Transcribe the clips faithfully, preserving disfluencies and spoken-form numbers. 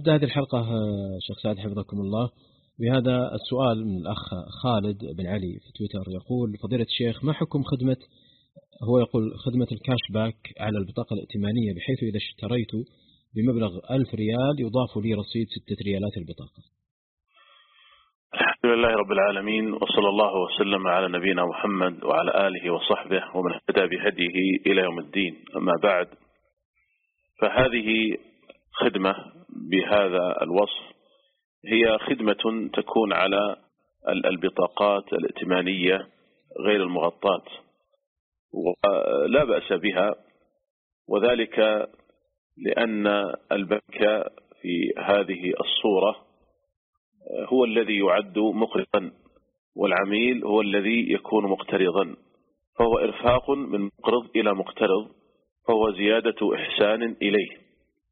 هذه الحلقة شيخ سعد حفظكم الله بهذا السؤال من الأخ خالد بن علي في تويتر، يقول: فضيلة الشيخ، ما حكم خدمة هو يقول خدمة الكاش باك على البطاقة الائتمانية، بحيث إذا اشتريت بمبلغ ألف ريال يضاف لي رصيد ستة ريالات البطاقة؟ الحمد لله رب العالمين، وصلى الله وسلم على نبينا محمد وعلى آله وصحبه ومن اهتدى بهديه إلى يوم الدين. أما بعد، فهذه خدمة بهذا الوصف هي خدمة تكون على البطاقات الائتمانية غير المغطاة، ولا بأس بها، وذلك لأن البنك في هذه الصورة هو الذي يعد مقرضا، والعميل هو الذي يكون مقترضا، فهو إرفاق من مقرض إلى مقترض، فهو زيادة إحسان إليه.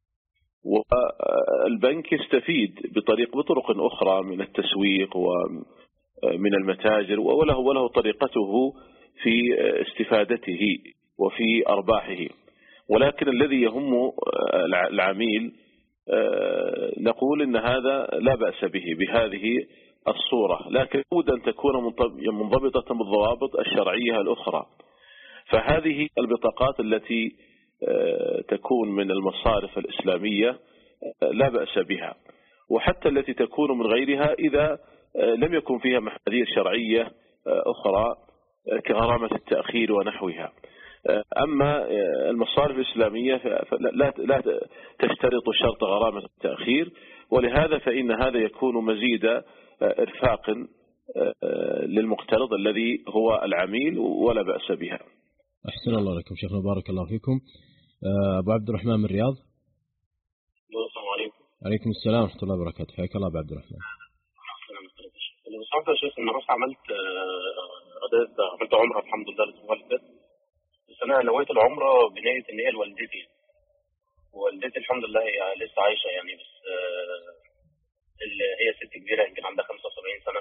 والبنك يستفيد بطريق بطرق أخرى من التسويق ومن المتاجر، وله وله طريقته في استفادته وفي أرباحه، ولكن الذي يهم العميل نقول إن هذا لا بأس به بهذه الصورة، لكن لابد أن تكون منضبطة بالضوابط الشرعية الأخرى. فهذه البطاقات التي تكون من المصارف الإسلامية لا بأس بها، وحتى التي تكون من غيرها إذا لم يكن فيها محاذير شرعية أخرى كغرامة التأخير ونحوها. أما المصارف الإسلامية لا لا تشترط شرط غرامة التأخير، ولهذا فإن هذا يكون مزيد إرفاق للمقترض الذي هو العميل، ولا بأس بها. أحسن الله لكم شيخنا، بارك الله فيكم. أبو عبد الرحمن من الرياض. السلام عليكم. عليكم السلام ورحمة الله وبركاته، حياك الله أبو عبد الرحمن. اللي بصراحة يا شيخ، أنا رحت عملت عملت عمرة الحمد لله الأسبوع اللي فات، بس أنا نويت العمرة بنية إن هي لوالدتي، والدتي الحمد لله هي لسه عايشة يعني، بس اللي هي ست كبيرة يمكن عندها خمسة وسبعين سنة،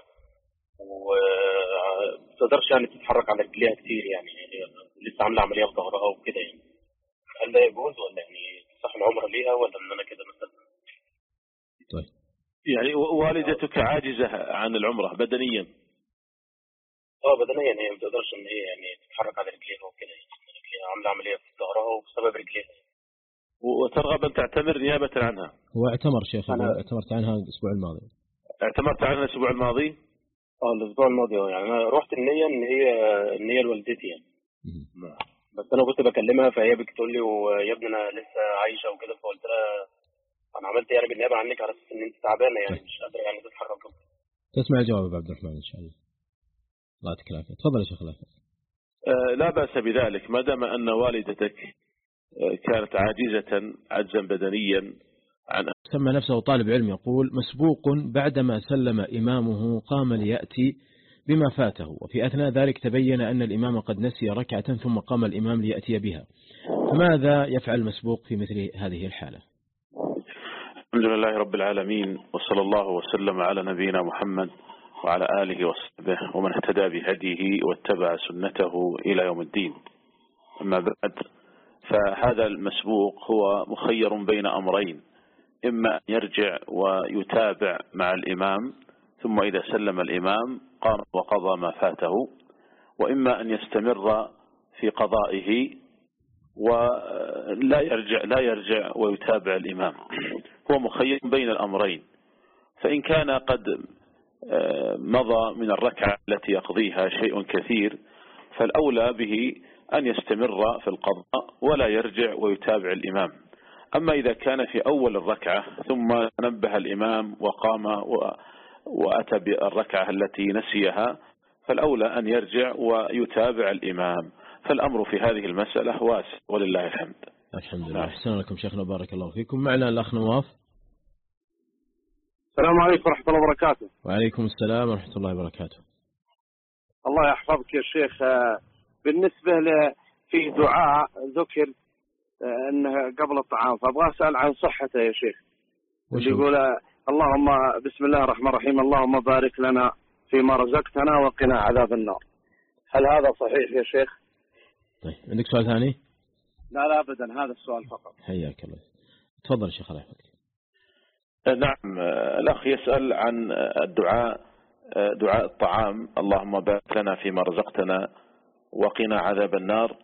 وما تقدرش يعني تتحرك على رجليها كتير، يعني لسه عاملة عملية في ظهرها وكده. يعني هل ده يجوز ولا يعني تصح العمرة ليها، ولا إن أنا كده مثلا؟ طيب، يعني والدتك عاجزة عن العمرة بدنيا؟ اه بدنيا، هي ما تقدرش ان هي يعني تتحرك على رجليها وكده، يعني عامله عمليه في ظهرها وبسبب رجليها. وترغب ان تعتمر نيابه عنها؟ هو اعتمر شيخ، أنا اعتمرت عنها الاسبوع الماضي. اعتمرت عنها الاسبوع الماضي؟ اه الاسبوع الماضي، يعني انا رحت النيه ان هي ان هي لوالدتي يعني. بس انا كنت بكلمها، فهي بتقول لي ويا ابني انا لسه عايشه وكده، فقلت لها انا عملت يعني بالنيابه عنك على اساس ان انت تعبانه يعني مش قادره يعني تتحرك. تسمع الجواب ابو عبد الرحمن ان شاء الله. الله يعطيك العافيه. تفضل يا شيخ. الله آه لا بأس بذلك، ما دام ان والدتك آه كانت عاجزة عجزا بدنيا عن. سمى نفسه طالب علم، يقول: مسبوق بعدما سلم إمامه قام ليأتي بما فاته، وفي أثناء ذلك تبين أن الإمام قد نسي ركعة ثم قام الإمام ليأتي بها، فماذا يفعل المسبوق في مثل هذه الحالة؟ الحمد لله رب العالمين، وصلى الله وسلم على نبينا محمد وعلى آله وصحبه ومن اهتدى بهديه واتبع سنته إلى يوم الدين. أما بعد، فهذا المسبوق هو مخير بين أمرين: إما أن يرجع ويتابع مع الإمام ثم إذا سلم الإمام قام وقضى ما فاته، وإما أن يستمر في قضائه ولا يرجع لا يرجع ويتابع الإمام. هو مخير بين الأمرين، فإن كان قد مضى من الركعة التي يقضيها شيء كثير فالأولى به أن يستمر في القضاء ولا يرجع ويتابع الإمام. أما إذا كان في أول الركعة ثم نبه الإمام وقام وأتى بالركعة التي نسيها فالأولى أن يرجع ويتابع الإمام. فالأمر في هذه المسألة واسع ولله الحمد. الحمد لله. أحسن لكم شيخنا، بارك الله فيكم. معنا الأخ نواف. السلام عليكم ورحمة الله وبركاته. وعليكم السلام ورحمة الله وبركاته. الله يحفظك يا شيخ. بالنسبة ل في دعاء ذكر أنه قبل الطعام، فأبغى أسأل عن صحته يا شيخ. اللي يقول اللهم بسم الله الرحمن الرحيم اللهم بارك لنا فيما رزقتنا وقنا عذاب النار، هل هذا صحيح يا شيخ؟ طيب، عندك سؤال ثاني؟ لا لا أبدا، هذا السؤال فقط. حياك الله. تفضل يا شيخ. الله يحفظك. نعم. الأخ يسأل عن الدعاء، دعاء الطعام: اللهم بارك لنا فيما رزقتنا وقنا عذاب النار.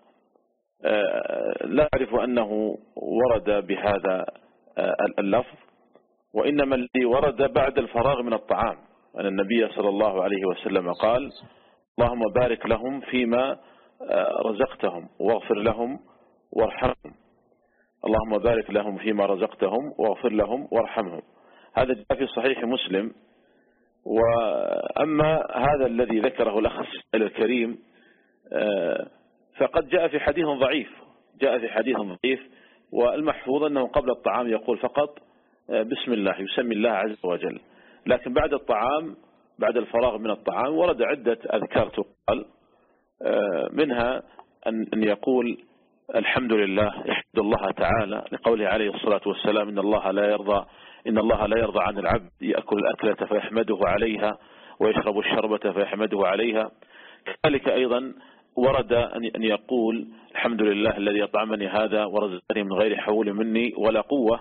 لا أعرف أنه ورد بهذا اللفظ، وإنما الذي ورد بعد الفراغ من الطعام أن النبي صلى الله عليه وسلم قال: اللهم بارك لهم فيما رزقتهم واغفر لهم وارحمهم. اللهم بارك لهم فيما رزقتهم واغفر لهم وارحمهم. هذا جاء في صحيح مسلم. وأما هذا الذي ذكره الأخ الكريم فقد جاء في حديث ضعيف، جاء في حديث ضعيف والمحفوظ أنه قبل الطعام يقول فقط بسم الله، يسمي الله عز وجل. لكن بعد الطعام، بعد الفراغ من الطعام، ورد عدة أذكار تقال، منها أن يقول الحمد لله، يحمد الله تعالى لقوله عليه الصلاة والسلام: إن الله لا يرضى إن الله لا يرضى عن العبد يأكل الأكلة فيحمده عليها ويشرب الشربة فيحمده عليها. كذلك أيضا ورد أن يقول الحمد لله الذي أطعمني هذا ورزقني من غير حول مني ولا قوة.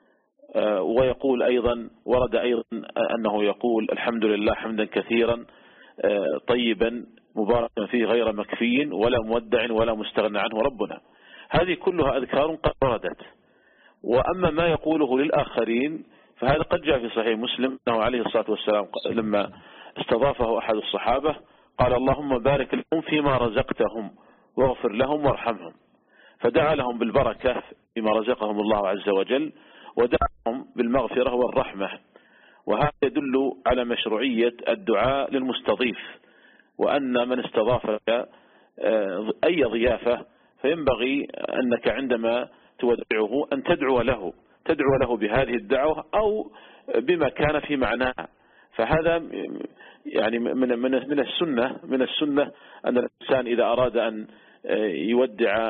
ويقول أيضا، ورد أيضا أنه يقول الحمد لله حمدا كثيرا طيبا مباركا فيه غير مكفي ولا مودع ولا مستغنى عنه ربنا. هذه كلها أذكار قد وردت. وأما ما يقوله للآخرين فهذا قد جاء في صحيح مسلم أنه عليه الصلاة والسلام لما استضافه أحد الصحابة قال: اللهم بارك لهم فيما رزقتهم واغفر لهم وارحمهم. فدعا لهم بالبركة فيما رزقهم الله عز وجل، ودعاهم بالمغفرة والرحمة. وهذا يدل على مشروعية الدعاء للمستضيف، وأن من استضافك أي ضيافة فينبغي أنك عندما تودعه أن تدعو له تدعو له بهذه الدعوة أو بما كان في معناها. فهذا يعني من من من السنة من السنة أن الإنسان إذا أراد أن يودع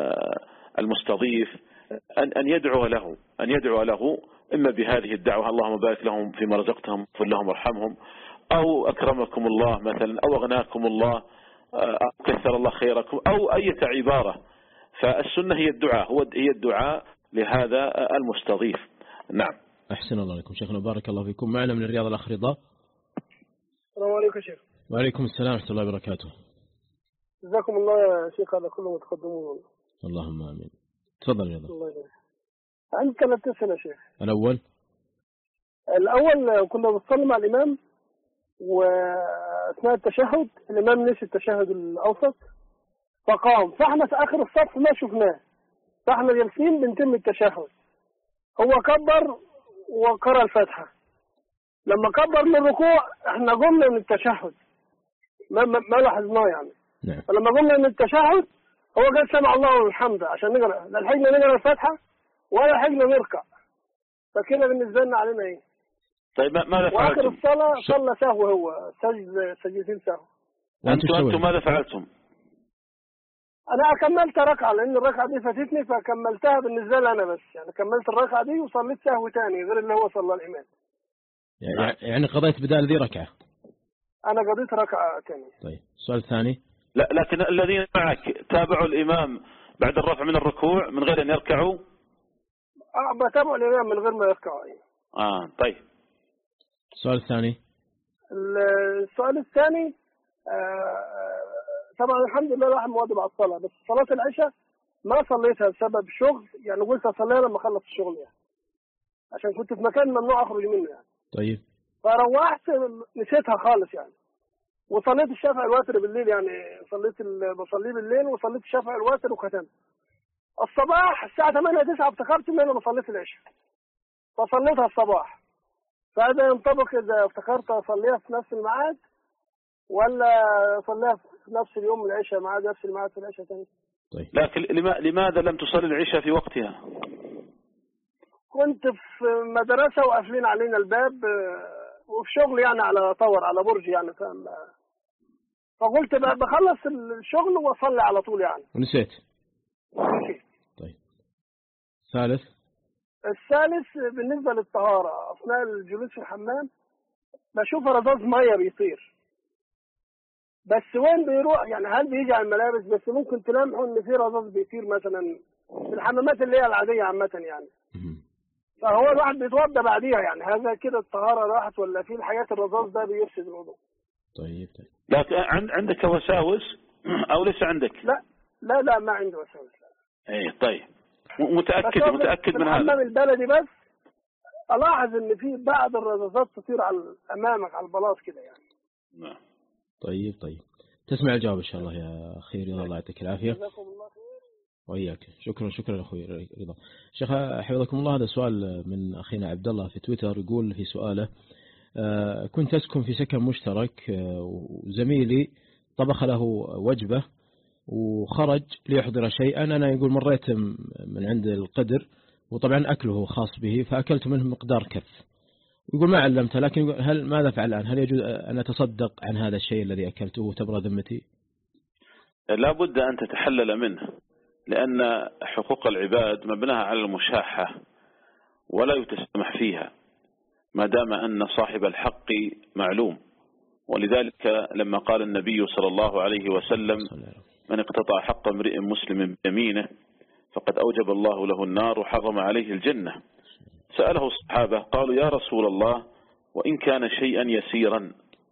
المستضيف أن أن يدعو له أن يدعو له إما بهذه الدعوة: اللهم بارك لهم فيما رزقتهم واغفر لهم وارحمهم، أو أكرمكم الله مثلا، أو أغناكم الله، أو كثر الله خيركم، أو أي عبارة. فالسنة هي الدعاء هو هي الدعاء لهذا المستضيف. نعم. أحسن الله عليكم شيخنا، بارك الله فيكم. معنا من الرياض الأخ رضا. السلام عليكم شيخ. وعليكم السلام ورحمة الله وبركاته. جزاكم الله يا شيخ، هذا كله متقدمون. اللهم آمين. تفضل يا رضا. الله يبارك. عندي ثلاث أسئلة شيخ. الأول الأول كنا بنصلي مع الإمام، وأثناء التشهد الإمام نسي التشهد الأوسط فقام، فاحنا في آخر الصف ما شفناه، فاحنا جالسين بنتم التشهد. هو كبر وقرأ الفاتحة. لما كبر من الركوع احنا قمنا من التشهد، ما ما, ما لاحظناه يعني. نعم. فلما قمنا من التشهد هو قال سمع الله والحمد عشان نقرأ، لا لحقنا نقرأ الفاتحة ولا لحقنا نركع. فكده بالنسبة لنا علينا ايه؟ طيب ماذا فعلتم؟ وآخر الصلاة صلى سهو، هو سجد سجدتين سهو. وأنتم أنتم ماذا فعلتم؟ أنا كملت ركعة لأن الركعة دي فاتتني فكملتها بالنسبة لي أنا بس، يعني كملت الركعة دي وصليت سهو تاني غير اللي هو صلى الإمام. يعني قضيت بدال ذي ركعة؟ أنا قضيت ركعة تاني. طيب السؤال الثاني. لا لكن الذين معك تابعوا الإمام بعد الرفع من الركوع من غير أن يركعوا؟ أه بتابعوا الإمام من غير ما يركعوا. آه طيب. السؤال الثاني. السؤال الثاني آه طبعا الحمد لله الواحد مواظب على الصلاة، بس صلاة العشاء ما صليتها بسبب شغل، يعني قلت أصليها لما أخلص الشغل يعني، عشان كنت في مكان ممنوع أخرج منه يعني. طيب. فروحت نسيتها خالص يعني، وصليت الشفع الوتر بالليل، يعني صليت بصليه بالليل وصليت الشفع الوتر وختمت. الصباح الساعة ثمانية تسعة افتكرت إن أنا ما صليت العشاء، فصليتها الصباح. فهذا ينطبق إذا افتكرت أصليها في نفس الميعاد ولا أصليها في نفس اليوم العشاء ميعاد نفس الميعاد في العشاء ثاني. طيب. لكن لماذا لم تصلي العشاء في وقتها؟ كنت في مدرسة وقافلين علينا الباب وفي شغل يعني على طور على برج يعني، فاهم؟ فقلت بخلص الشغل واصلي على طول يعني. ونسيت. نسيت. طيب. ثالث. الثالث بالنسبة للطهارة، أثناء الجلوس في الحمام بشوف رذاذ مية بيطير، بس وين بيروح يعني؟ هل بيجي على الملابس؟ بس ممكن تلمحوا إن في رذاذ بيطير مثلا في الحمامات اللي هي العادية عامة يعني. فهو الواحد بيتوضى بعديها يعني، هذا كده الطهارة راحت ولا في الحاجات الرذاذ ده بيفسد الوضوء؟ طيب طيب. لكن عندك وساوس أو ليس عندك؟ لا لا لا ما عندي وساوس. ايه طيب متأكد متأكد من هذا. الحمام البلدي بس ألاحظ إن في بعض الرذاذات تطير على أمامك على البلاط كده يعني. نعم. طيب طيب تسمع الجواب إن شاء الله يا أخي رضا، الله يعطيك العافية. جزاكم الله خير. وإياك. شكرا شكرا أخوي رضا. شيخ حفظكم الله، هذا سؤال من أخينا عبد الله في تويتر، يقول في سؤاله: كنت أسكن في سكن مشترك وزميلي طبخ له وجبة وخرج ليحضر شيئا، أنا يقول مريت من عند القدر وطبعا أكله خاص به فأكلت منه مقدار كف، يقول ما علمته، لكن هل ماذا فعل الآن؟ هل يجوز أن أتصدق عن هذا الشيء الذي أكلته وتبرى ذمتي؟ لا بد أن تتحلل منه، لأن حقوق العباد مبناها على المشاحة ولا يتسمح فيها ما دام أن صاحب الحق معلوم. ولذلك لما قال النبي صلى الله عليه وسلم: من اقتطع حق امرئ مسلم بيمينه فقد أوجب الله له النار وحرم عليه الجنة. سأله الصحابة قالوا: يا رسول الله وإن كان شيئا يسيرا،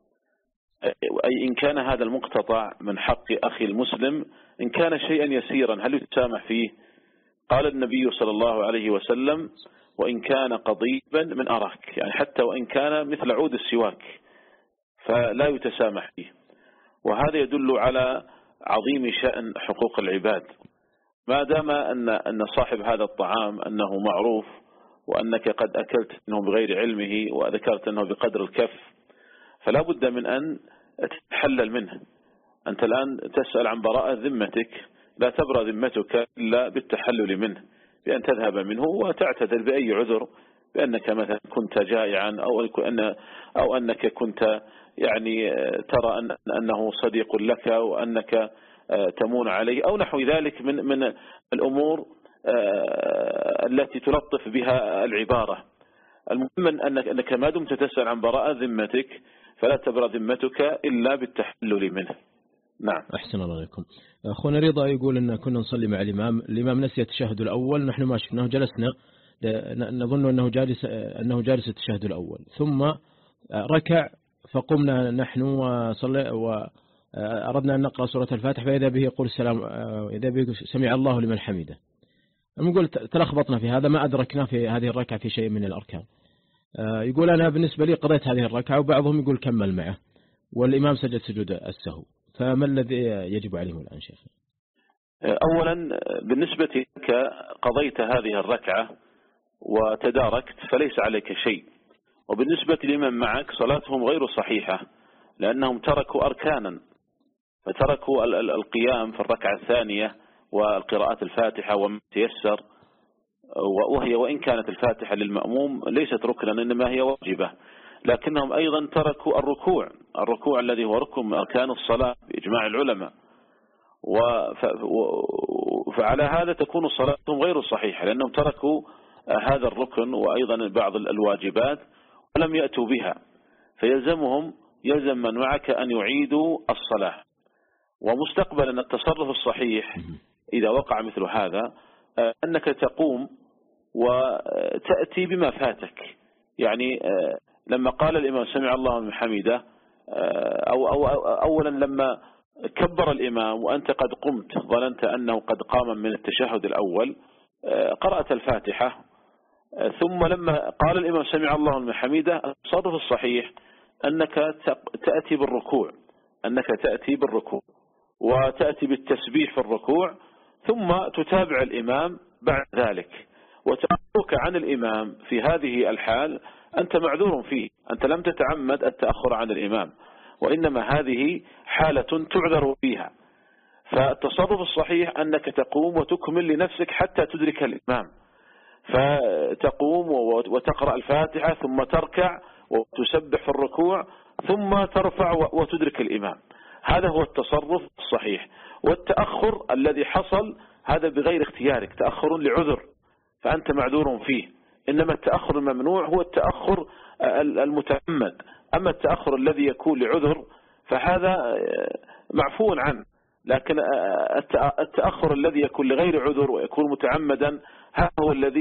أي إن كان هذا المقتطع من حق أخي المسلم إن كان شيئا يسيرا هل يتسامح فيه؟ قال النبي صلى الله عليه وسلم: وإن كان قضيبا من أراك، يعني حتى وإن كان مثل عود السواك فلا يتسامح فيه. وهذا يدل على عظيم شأن حقوق العباد، ما دام أن أن صاحب هذا الطعام أنه معروف وأنك قد أكلت منه بغير علمه وذكرت أنه بقدر الكف، فلا بد من أن تتحلل منه. أنت الآن تسأل عن براءة ذمتك، لا تبرأ ذمتك إلا بالتحلل منه، بأن تذهب منه وتعتذر بأي عذر، بأنك مثلا كنت جائعا أو أن أو أنك كنت يعني ترى أن أنه صديق لك وأنك تمون عليه أو نحو ذلك من من الأمور التي تلطف بها العبارة. المهم أنك أنك ما دمت تسأل عن براءة ذمتك فلا تبرأ ذمتك إلا بالتحلل منه. نعم. أحسن الله عليكم. أخونا رضا يقول إن كنا نصلي مع الإمام، الإمام نسي التشهد الأول، نحن ما شفناه، جلسنا نظن أنه جالس أنه جالس التشهد الأول، ثم ركع فقمنا نحن وصلي وأردنا أن نقرأ سورة الفاتحة فإذا به يقول السلام، إذا به سمع الله لمن حمده. نقول تلخبطنا في هذا، ما أدركنا في هذه الركعة في شيء من الأركان. يقول أنا بالنسبة لي قضيت هذه الركعة، وبعضهم يقول كمل معه والإمام سجد سجود السهو، فما الذي يجب عليه الآن شيخ؟ أولا بالنسبة لك قضيت هذه الركعة وتداركت فليس عليك شيء، وبالنسبة لمن معك صلاتهم غير صحيحة لأنهم تركوا أركانا، فتركوا القيام في الركعة الثانية والقراءات الفاتحة وما تيسر، وهي وإن كانت الفاتحة للمأموم ليست ركنا إنما هي واجبة، لكنهم أيضا تركوا الركوع الركوع الذي هو ركن من أركان الصلاة بإجماع العلماء، فعلى هذا تكون صلاتهم غير صحيحة لأنهم تركوا هذا الركن وأيضا بعض الواجبات ولم يأتوا بها، فيلزمهم يلزم من معك أن يعيدوا الصلاة. ومستقبلا التصرف الصحيح إذا وقع مثل هذا أنك تقوم وتأتي بما فاتك، يعني لما قال الإمام سمع الله لمن حمده أو, أو, أو أولا لما كبر الإمام وأنت قد قمت ظننت أنه قد قام من التشهد الأول قرأت الفاتحة، ثم لما قال الإمام سمع الله لمن حمده التصرف الصحيح أنك تأتي بالركوع أنك تأتي بالركوع وتأتي بالتسبيح في الركوع ثم تتابع الإمام بعد ذلك. وتأخرك عن الإمام في هذه الحال أنت معذور فيه، أنت لم تتعمد التأخر عن الإمام، وإنما هذه حالة تعذر فيها. فالتصرف الصحيح أنك تقوم وتكمل لنفسك حتى تدرك الإمام، فتقوم وتقرأ الفاتحة ثم تركع وتسبح في الركوع ثم ترفع وتدرك الإمام، هذا هو التصرف الصحيح. والتأخر الذي حصل هذا بغير اختيارك، تأخر لعذر فأنت معذور فيه، إنما التأخر الممنوع هو التأخر المتعمد، أما التأخر الذي يكون لعذر فهذا معفو عنه، لكن التأخر الذي يكون لغير عذر ويكون متعمدا هذا هو الذي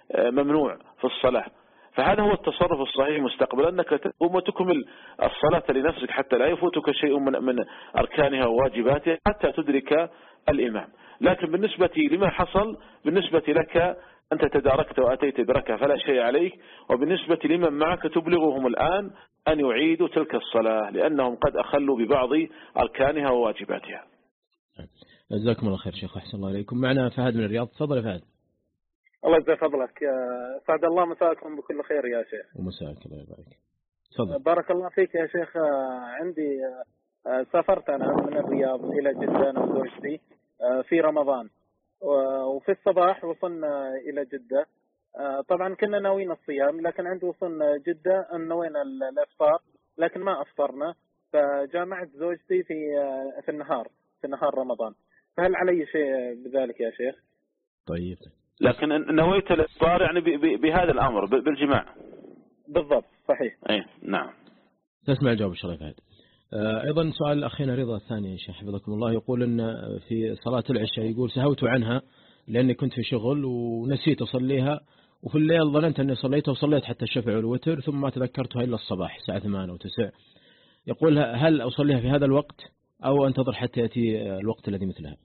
ممنوع في الصلاة. فهذا هو التصرف الصحيح مستقبلا، أنك تقوم وتكمل الصلاة لنفسك حتى لا يفوتك شيء من من أركانها وواجباتها حتى تدرك الإمام. لكن بالنسبة لما حصل بالنسبة لك أنت تداركت وأتيت بركة فلا شيء عليك، وبالنسبة لمن معك تبلغهم الآن أن يعيدوا تلك الصلاة لأنهم قد أخلوا ببعض أركانها وواجباتها. جزاكم الله خير شيخ، أحسن الله عليكم. معنا فهد من الرياض، تفضل يا فهد. الله يجزاك فضلك، سعد الله مساءكم بكل خير يا شيخ. ومساءك الله يبارك. تفضل. بارك الله فيك يا شيخ. عندي سافرت أنا من الرياض إلى جدة أنا وزوجتي في رمضان، وفي الصباح وصلنا إلى جدة. طبعا كنا ناويين الصيام، لكن عند وصلنا جدة نوينا الإفطار لكن ما أفطرنا، فجامعت زوجتي في في النهار في نهار رمضان، فهل علي شيء بذلك يا شيخ؟ طيب. لكن نويت الإفطار يعني بهذا الأمر بالجماع. بالضبط صحيح. أي نعم. تسمع الجواب إن شاء الله فهد. أيضا سؤال أخينا رضا الثاني يا شيخ حفظكم الله، يقول أن في صلاة العشاء يقول سهوت عنها لأني كنت في شغل ونسيت أصليها، وفي الليل ظننت أني صليتها وصليت حتى الشفع والوتر ثم ما تذكرتها إلا الصباح الساعة ثمانية أو تسعة. يقول هل أصليها في هذا الوقت أو أنتظر حتى يأتي الوقت الذي مثلها؟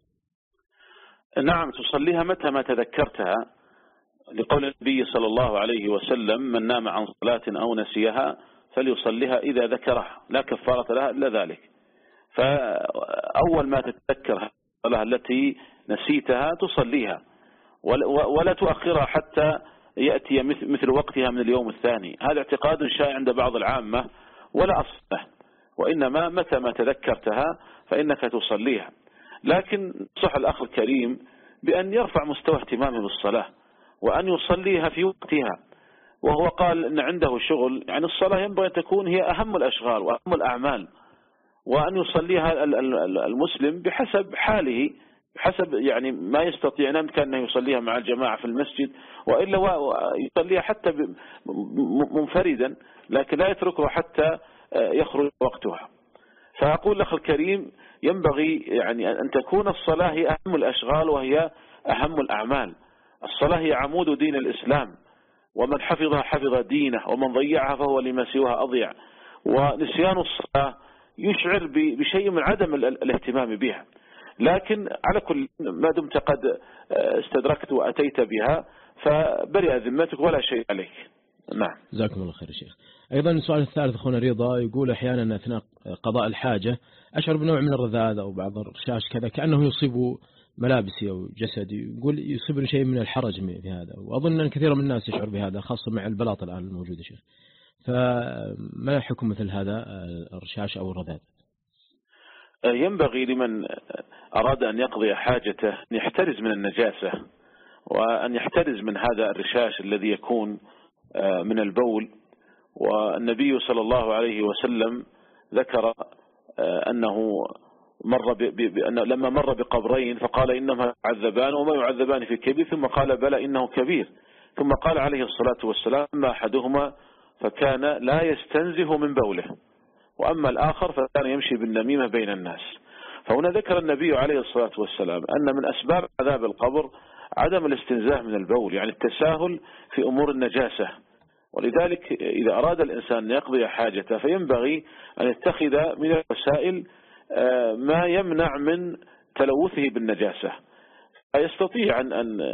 نعم تصليها متى ما تذكرتها، لقول النبي صلى الله عليه وسلم من نام عن صلاة أو نسيها فليصليها إذا ذكرها لا كفارة لها إلا ذلك. فأول ما تتذكر الصلاة التي نسيتها تصليها ولا تؤخرها حتى يأتي مثل وقتها من اليوم الثاني. هذا اعتقاد شائع عند بعض العامة ولا أصل له، وإنما متى ما تذكرتها فإنك تصليها. لكن صح الأخ الكريم بأن يرفع مستوى اهتمامه بالصلاة وأن يصليها في وقتها، وهو قال أن عنده شغل، يعني الصلاة ينبغي أن تكون هي أهم الأشغال وأهم الأعمال، وأن يصليها المسلم بحسب حاله بحسب يعني ما يستطيع. نعم كان يصليها مع الجماعة في المسجد، وإلا يصليها حتى منفردا، لكن لا يتركها حتى يخرج وقتها. فأقول لك الكريم ينبغي يعني أن تكون الصلاة هي أهم الأشغال وهي أهم الأعمال. الصلاة هي عمود دين الإسلام، ومن حفظها حفظ دينه، ومن ضيعها فهو لما سواها أضيع. ونسيان الصلاة يشعر بشيء من عدم الاهتمام بها. لكن على كل ما دمت قد استدركت وأتيت بها فبرئ ذمتك ولا شيء عليك. نعم. جزاكم الله خير شيخ. أيضا السؤال الثالث أخونا رضا يقول أحيانا أثناء قضاء الحاجة أشعر بنوع من الرذاذ أو بعض الرشاش كذا كأنه يصيب ملابسي أو جسدي، يقول يصيبني شيء من الحرج في هذا، وأظن أن كثير من الناس يشعر بهذا خاصة مع البلاط الآن الموجود شيخ. فما حكم مثل هذا الرشاش أو الرذاذ؟ ينبغي لمن أراد أن يقضي حاجته أن يحترز من النجاسة، وأن يحترز من هذا الرشاش الذي يكون من البول. والنبي صلى الله عليه وسلم ذكر أنه مر ب... ب... أنه لما مر بقبرين فقال إنما يعذبان وما يعذبان في كبير، ثم قال بلى إنه كبير، ثم قال عليه الصلاة والسلام ما أحدهما فكان لا يستنزه من بوله، وأما الآخر فكان يمشي بالنميمة بين الناس. فهنا ذكر النبي عليه الصلاة والسلام أن من أسباب عذاب القبر عدم الاستنزاه من البول، يعني التساهل في أمور النجاسة. ولذلك إذا أراد الإنسان أن يقضي حاجته فينبغي أن يتخذ من الوسائل ما يمنع من تلوثه بالنجاسة. يستطيع أن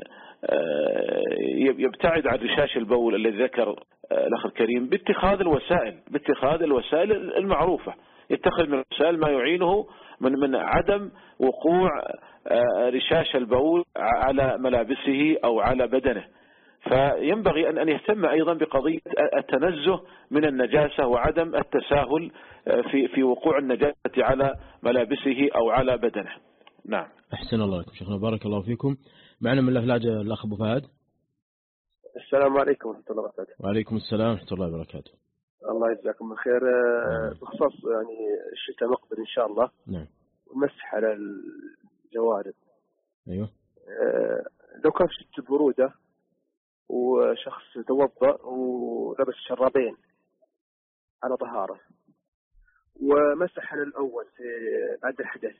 يبتعد عن رشاش البول الذي ذكر الأخ الكريم باتخاذ الوسائل باتخاذ الوسائل المعروفة. يتخذ من الوسائل ما يعينه من من عدم وقوع رشاش البول على ملابسه أو على بدنه. فينبغي أن يهتم أيضا بقضية التنزه من النجاسة وعدم التساهل في في وقوع النجاسة على ملابسه أو على بدنه. نعم. أحسن الله لكم شيخنا، بارك الله فيكم. معنا من الأفلاج الأخ أبو فهد. السلام عليكم ورحمة الله وبركاته. وعليكم السلام ورحمة الله وبركاته. الله يجزاكم الخير. بخصوص يعني الشتاء مقبل إن شاء الله. نعم. ومسح على الجوارب. أيوه. لو كان شتاء برودة وشخص توضأ ولبس شرابين على طهارة ومسح على الأول في بعد الحدث،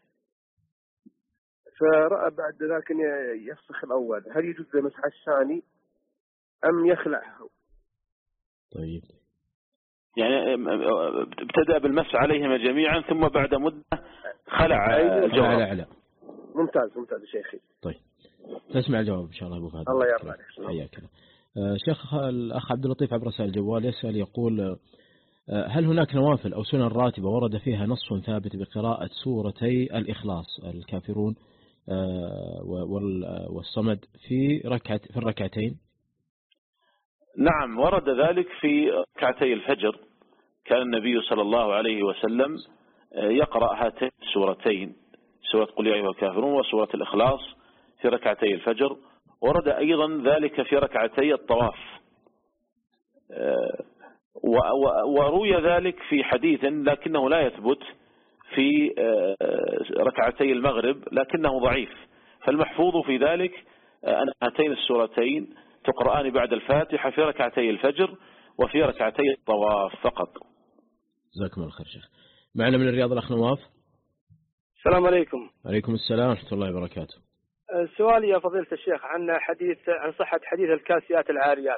فرأى بعد ذلك أن يفسخ الأول، هل يجوز مسح الثاني أم يخلعها؟ طيب يعني ابتدأ بالمس عليهما جميعا ثم بعد مدة خلع الجورب. لا لا. ممتاز ممتاز يا شيخي. طيب تسمع الجواب إن شاء الله أبو فهد. الله يرضى عليك. حياك الله. آه شيخ الأخ عبد اللطيف عبر رسائل الجوال يسأل يقول آه هل هناك نوافل أو سنن راتبة ورد فيها نص ثابت بقراءة سورتي الإخلاص الكافرون آه والصمد في ركعة في الركعتين؟ نعم ورد ذلك في ركعتي الفجر. كان النبي صلى الله عليه وسلم يقرأ هاتين السورتين، سورة قل يا أيها الكافرون وسورة الإخلاص في ركعتي الفجر. ورد أيضا ذلك في ركعتي الطواف، وروي ذلك في حديث لكنه لا يثبت في ركعتي المغرب لكنه ضعيف. فالمحفوظ في ذلك أن هاتين السورتين تقرآن بعد الفاتحة في ركعتي الفجر وفي ركعتي الطواف فقط. جزاكم الله خير شيخ. معنا من الرياض الأخ نواف. السلام عليكم. عليكم السلام ورحمة الله وبركاته. سؤالي يا فضيلة الشيخ عن حديث عن صحة حديث الكاسيات العاريات.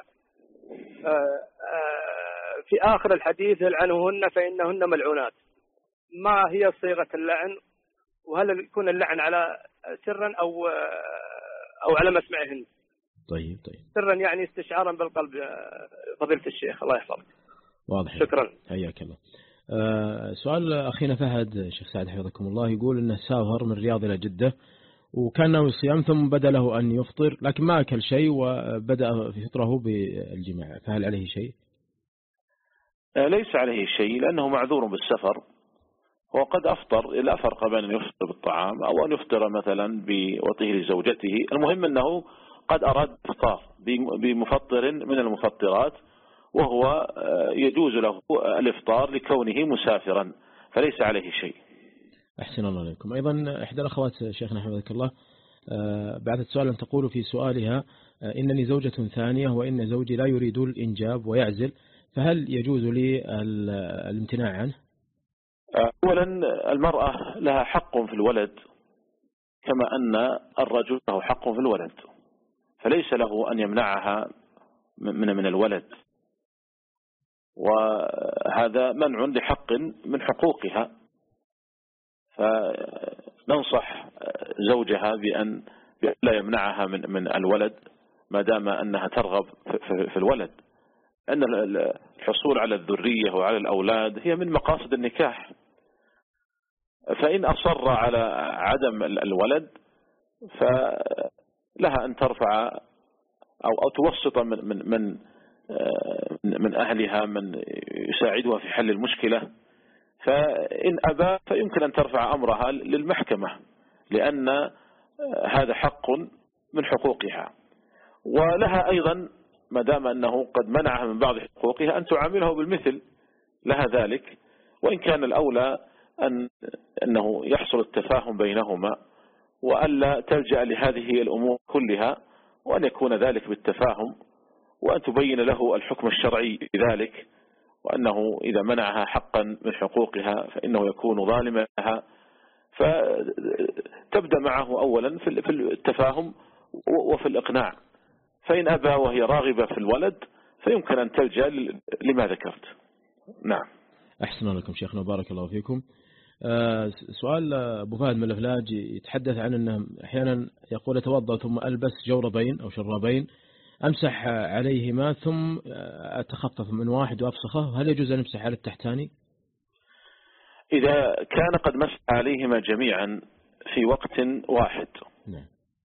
في آخر الحديث لعنهن فإنهن ملعونات. ما هي صيغة اللعن؟ وهل يكون اللعن على سرا أو أو على مسمعهن؟ طيب طيب. سرا يعني استشعارا بالقلب فضيلة الشيخ الله يحفظك. واضح. شكرا. حياك الله. أه سؤال أخينا فهد شيخ سعد حفظكم الله يقول إنه سافر من الرياض إلى جدة وكان ناوي الصيام ثم بدأ له أن يفطر لكن ما أكل شيء وبدأ في فطره بالجماع، فهل عليه شيء؟ ليس عليه شيء لأنه معذور بالسفر، وقد أفطر. لا فرق بين أن يفطر بالطعام أو أن يفطر مثلا بوطيه لزوجته. المهم أنه قد أراد إفطار بمفطر من المفطرات وهو يجوز له الإفطار لكونه مسافرا، فليس عليه شيء. أحسن الله عليكم. أيضا إحدى الأخوات شيخنا حفظك الله بعثت سؤالا تقول في سؤالها إنني زوجة ثانية وإن زوجي لا يريد الإنجاب ويعزل، فهل يجوز لي الامتناع عنه؟ أولا المرأة لها حق في الولد كما أن الرجل له حق في الولد، فليس له أن يمنعها من من الولد، وهذا منع لحق من حقوقها. فننصح زوجها بأن لا يمنعها من من الولد ما دام أنها ترغب في الولد، أن الحصول على الذرية وعلى الأولاد هي من مقاصد النكاح. فإن أصر على عدم الولد فلها أن ترفع أو أو توسط من من من من أهلها من يساعدها في حل المشكلة. فإن أبى فيمكن أن ترفع أمرها للمحكمة لأن هذا حق من حقوقها، ولها أيضا ما دام أنه قد منعها من بعض حقوقها أن تعامله بالمثل لها ذلك، وإن كان الأولى أن أنه يحصل التفاهم بينهما وألا تلجأ لهذه الأمور كلها، وأن يكون ذلك بالتفاهم، وأن تبين له الحكم الشرعي بذلك، وأنه إذا منعها حقا من حقوقها فإنه يكون ظالما لها. فتبدأ معه أولا في التفاهم وفي الإقناع، فإن أبى وهي راغبة في الولد فيمكن أن تلجأ لما ذكرت. نعم. أحسن لكم شيخنا بارك الله فيكم. آه سؤال أبو فهد من الأفلاج يتحدث عن أنه أحيانا يقول أتوضأ ثم ألبس جوربين أو شرابين أمسح عليهما ثم أتخفف من واحد وأفسخه، هل يجوز أن أمسح على التحتاني؟ إذا كان قد مسح عليهما جميعا في وقت واحد نعم.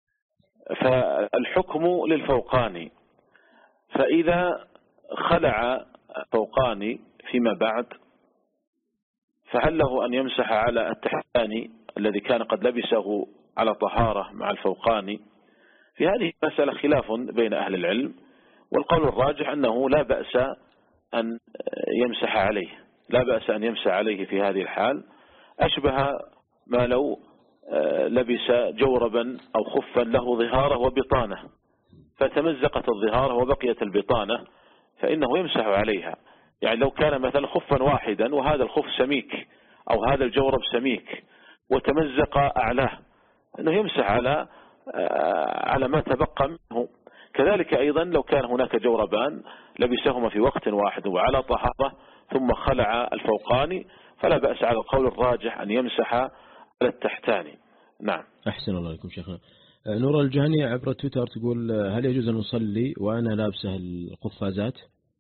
فالحكم للفوقاني، فإذا خلع فوقاني فيما بعد فهل له أن يمسح على التحتاني الذي كان قد لبسه على طهارة مع الفوقاني؟ في هذه المسألة خلاف بين أهل العلم، والقول الراجح أنه لا بأس أن يمسح عليه، لا بأس أن يمسح عليه في هذه الحال، أشبه ما لو لبس جوربا أو خفا له ظهارة وبطانة فتمزقت الظهارة وبقيت البطانة فإنه يمسح عليها. يعني لو كان مثلا خفا واحدا وهذا الخف سميك أو هذا الجورب سميك وتمزق أعلاه، أنه يمسح على على ما تبقى منه. كذلك أيضا لو كان هناك جوربان لبسهما في وقت واحد وعلى طهارة ثم خلع الفوقاني فلا بأس على القول الراجح أن يمسح على التحتاني. نعم. أحسن الله عليكم شيخنا. نور الجهني عبر تويتر تقول هل يجوز أن أصلي وأنا لابسه القفازات؟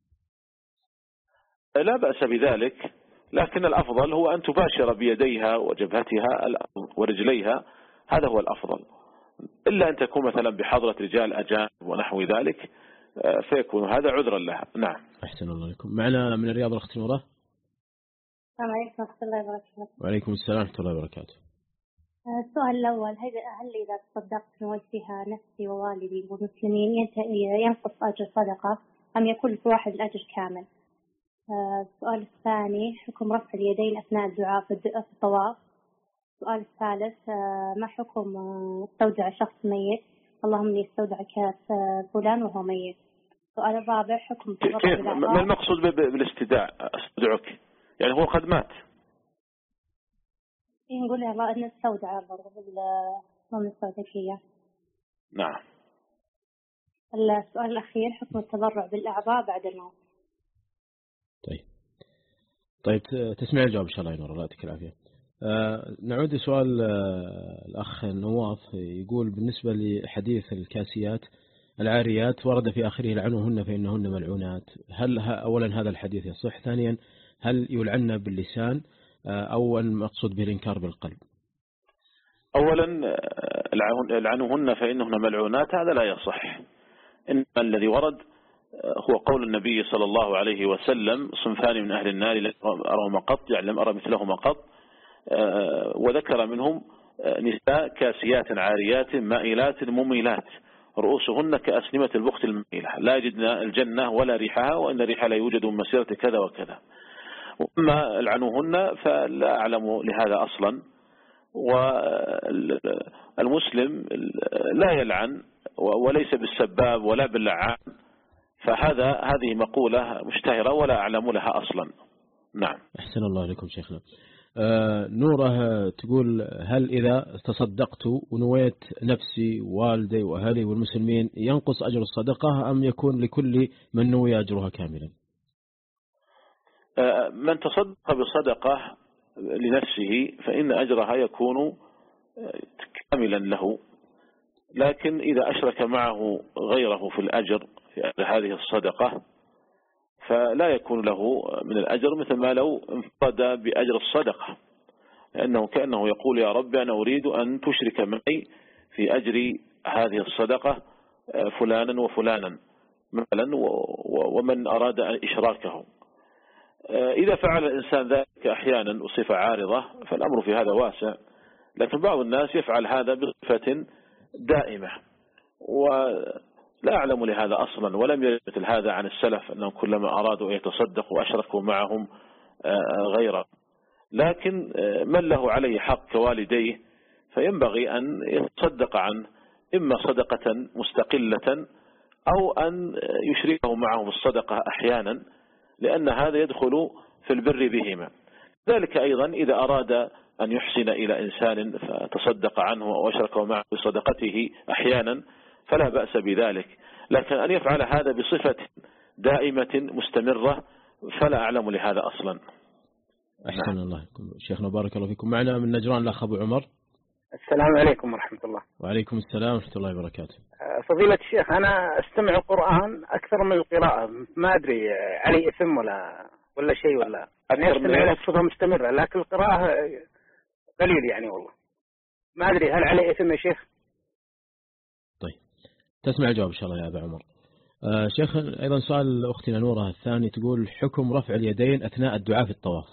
لا بأس بذلك، لكن الأفضل هو أن تباشر بيديها وجبهتها ورجليها، هذا هو الأفضل، إلا أن تكون مثلا بحضرة رجال أجانب ونحو ذلك فيكون هذا عذرا لها. نعم. أحسن الله عليكم. معنا من الرياض الأخت نورة. السلام عليكم ورحمة الله وبركاته. وعليكم السلام ورحمة الله وبركاته. السؤال الأول، هل إذا تصدقت نويت بها نفسي ووالدي والمسلمين ينقص أجر صدقة أم يكون في واحد الأجر كامل؟ السؤال الثاني، حكم رفع اليدين أثناء الدعاء في الطواف. السؤال الثالث، ما حكم استودع شخص ميت، اللهم إني استودعك فلان وهو ميت. السؤال الرابع، حكم كيف ما المقصود بالاستداع؟ استودعك يعني هو قد مات. نقول يا الله أن استودع برضه بالضمن استودعكية. نعم. السؤال الأخير، حكم التبرع بالأعضاء بعد الموت. طيب طيب تسمع الجواب إن شاء الله يا نور، الله يعطيك العافية. آه نعود لسؤال آه الأخ نواف، يقول بالنسبة لحديث الكاسيات العاريات ورد في آخره لعنوهن فإنهن ملعونات، هل أولا هذا الحديث يصح؟ ثانيا هل يلعن باللسان آه أو المقصود بالإنكار بالقلب؟ أولا لعنوهن فإنهن ملعونات هذا لا يصح، إنما الذي ورد هو قول النبي صلى الله عليه وسلم صنفان من أهل النار لم أرهما قط، يعني لم أرى مثلهما قط، وذكر منهم نساء كاسيات عاريات مائلات مميلات رؤوسهن كأسنمة البخت المائلة لا يجدن الجنة ولا ريحها وإن ريحها لا يوجد من مسيرة كذا وكذا. وأما لعنوهن فلا أعلم لهذا أصلا، والمسلم لا يلعن وليس بالسباب ولا باللعان، فهذا هذه مقولة مشتهرة ولا أعلم لها أصلا. نعم. أحسن الله عليكم شيخنا. آه نوره تقول هل إذا تصدقت ونويت نفسي والدي وأهلي والمسلمين ينقص أجر الصدقة أم يكون لكل من نوي أجرها كاملا؟ آه من تصدق بصدقة لنفسه فإن أجرها يكون كاملا له، لكن إذا أشرك معه غيره في الأجر في هذه الصدقة فلا يكون له من الأجر مثل ما لو انفرد بأجر الصدقة، لأنه كأنه يقول يا رب أنا أريد أن تشرك معي في أجر هذه الصدقة فلانا وفلانا مثلا ومن أراد إشراكه. إذا فعل الإنسان ذلك أحيانا وصفة عارضة فالأمر في هذا واسع، لكن بعض الناس يفعل هذا بصفة دائمة ولا أعلم لهذا أصلا، ولم يرد مثل هذا عن السلف أنهم كلما أرادوا أن يتصدقوا أشركوا معهم غيره. لكن من له عليه حق كوالديه فينبغي أن يتصدق عنه إما صدقة مستقلة أو أن يشركه معه بالصدقة أحيانا، لأن هذا يدخل في البر بهما. ذلك أيضا إذا أراد أن يحسن إلى إنسان فتصدق عنه أو أشركه معه بصدقته أحيانا فلا بأس بذلك، لكن أن يفعل هذا بصفة دائمة مستمرة فلا أعلم لهذا أصلا. أحسن الله شيخنا بارك الله فيكم. معنا من نجران الأخ أبو عمر. السلام عليكم ورحمة الله. وعليكم السلام ورحمة الله وبركاته. فضيلة الشيخ أنا أستمع القرآن أكثر من القراءة، ما أدري علي إثم ولا ولا شيء ولا أنا أستمع له بصفة مستمرة، لكن القراءة قليل يعني والله ما أدري هل علي إثم يا شيخ؟ طيب تسمع الجواب إن شاء الله يا أبو عمر. آه شيخ أيضا سؤال أختنا نورة الثاني تقول حكم رفع اليدين أثناء الدعاء في الطواف.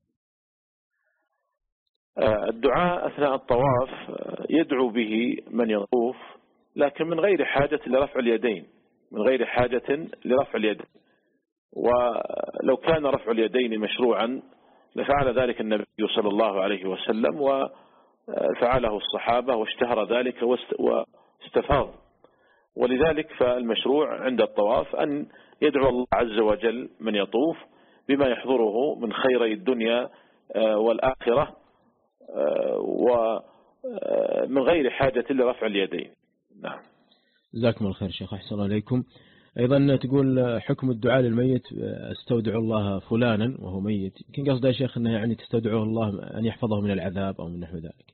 الدعاء أثناء الطواف يدعو به من يطوف لكن من غير حاجة لرفع اليدين، من غير حاجة لرفع اليدين. ولو كان رفع اليدين مشروعا لفعل ذلك النبي صلى الله عليه وسلم وفعله الصحابة واشتهر ذلك واستفاض، ولذلك فالمشروع عند الطواف أن يدعو الله عز وجل من يطوف بما يحضره من خيري الدنيا والآخرة ومن غير حاجة لرفع اليدين. نعم. جزاكم الله خير شيخ، أحسن الله إليكم. أيضا تقول حكم الدعاء للميت استودع الله فلانا وهو ميت، يمكن قصده يا شيخ أنه يعني تستودعه الله أن يحفظه من العذاب أو من نحو ذلك.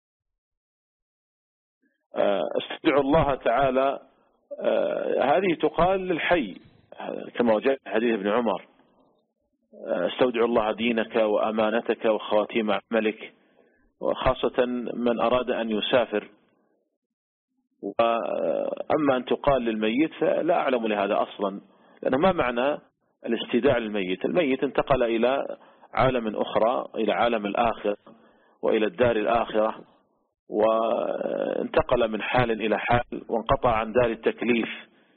استودع الله تعالى هذه تقال للحي كما جاء حديث ابن عمر، استودع الله دينك وأمانتك وخواتيم عملك، وخاصة من أراد أن يسافر. وأما أن تقال للميت فلا أعلم لهذا أصلا، لأنه ما معنى الاستداع للميت؟ الميت انتقل إلى عالم أخرى، إلى عالم الآخرة وإلى الدار الآخرة، وانتقل من حال إلى حال وانقطع عن دار التكليف.